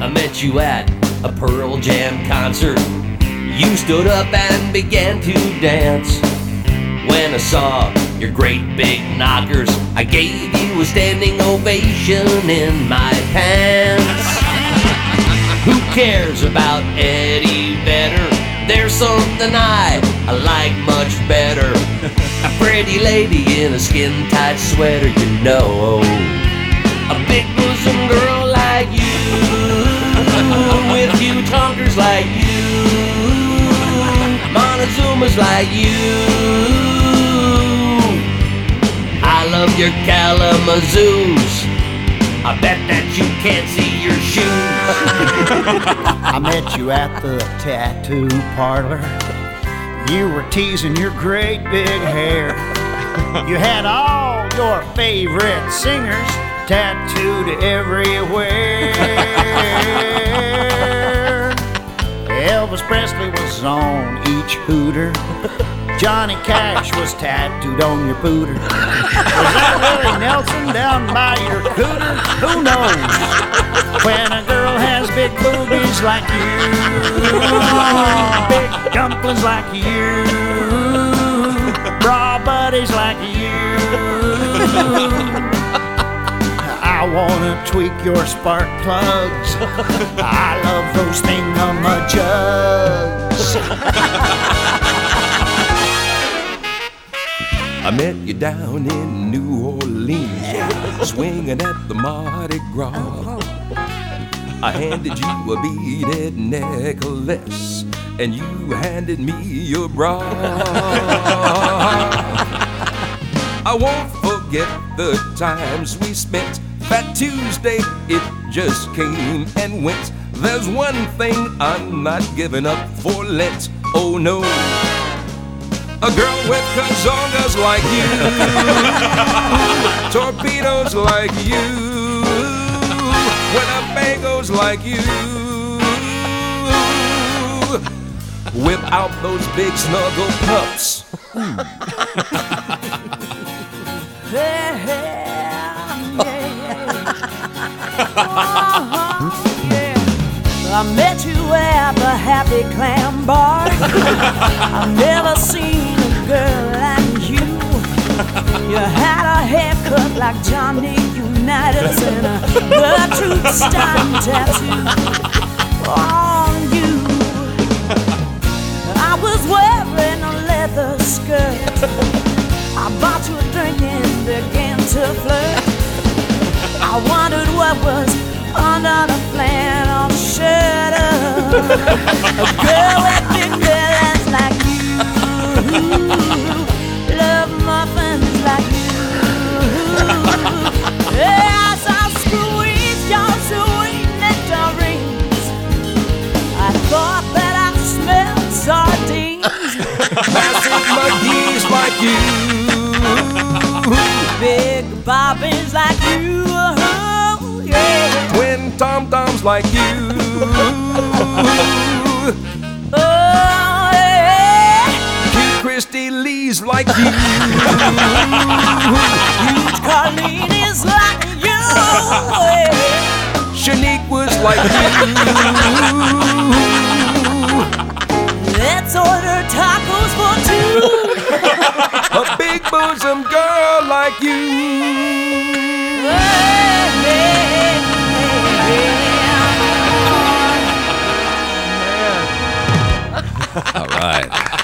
I met you at a Pearl Jam concert. You stood up and began to dance. When I saw your great big knockers, I gave you a standing ovation in my pants. Who cares about Eddie Vedder? There's something I like much better. A pretty lady in a skin-tight sweater, you know. A big bosom girl like you, with huge honkers like you, Montezumas like you. I love your Kalamazoos. I bet that you can't see your shoes. I met you at the tattoo parlor. You were teasing your great big hair. You had all your favorite singers tattooed everywhere. Elvis Presley was on each hooter. Johnny Cash was tattooed on your pooter. Was that Willie Nelson down by your cooter? Who knows? When a girl has big boobies like you, big dumplings like you, bra buddies like you, I wanna tweak your spark plugs. I love those thingamajugs. I met you down in New Orleans, swinging at the Mardi Gras. I handed you a beaded necklace, and you handed me your bra. I won't forget the times we spent. That Tuesday, it just came and went. There's one thing I'm not giving up for Lent. Oh no, a girl with kazongas like you, torpedoes like you, Winnebagos like you, whip out those big snuggle pups. I met you at the Happy Clam Bar. I've never seen a girl like you. You had a haircut like Johnny Unitas and a Gertrude Stein tattoo on you. I was wearing a leather skirt. I bought you a drink and began to flirt. I wondered what was under the flannel shirt. A girl with big bellies like you, love muffins like you. As I squeezed your sweet nectarines, I thought that I smelled sardines. Massive McGee's like you, Big bobbins like you. twin tom-toms like you. Oh, yeah. Cute Christy Lee's like you. Huge Carlini's like you. Yeah. Shanique was like you. Let's order tacos for two. A big bosom girl like you. All right.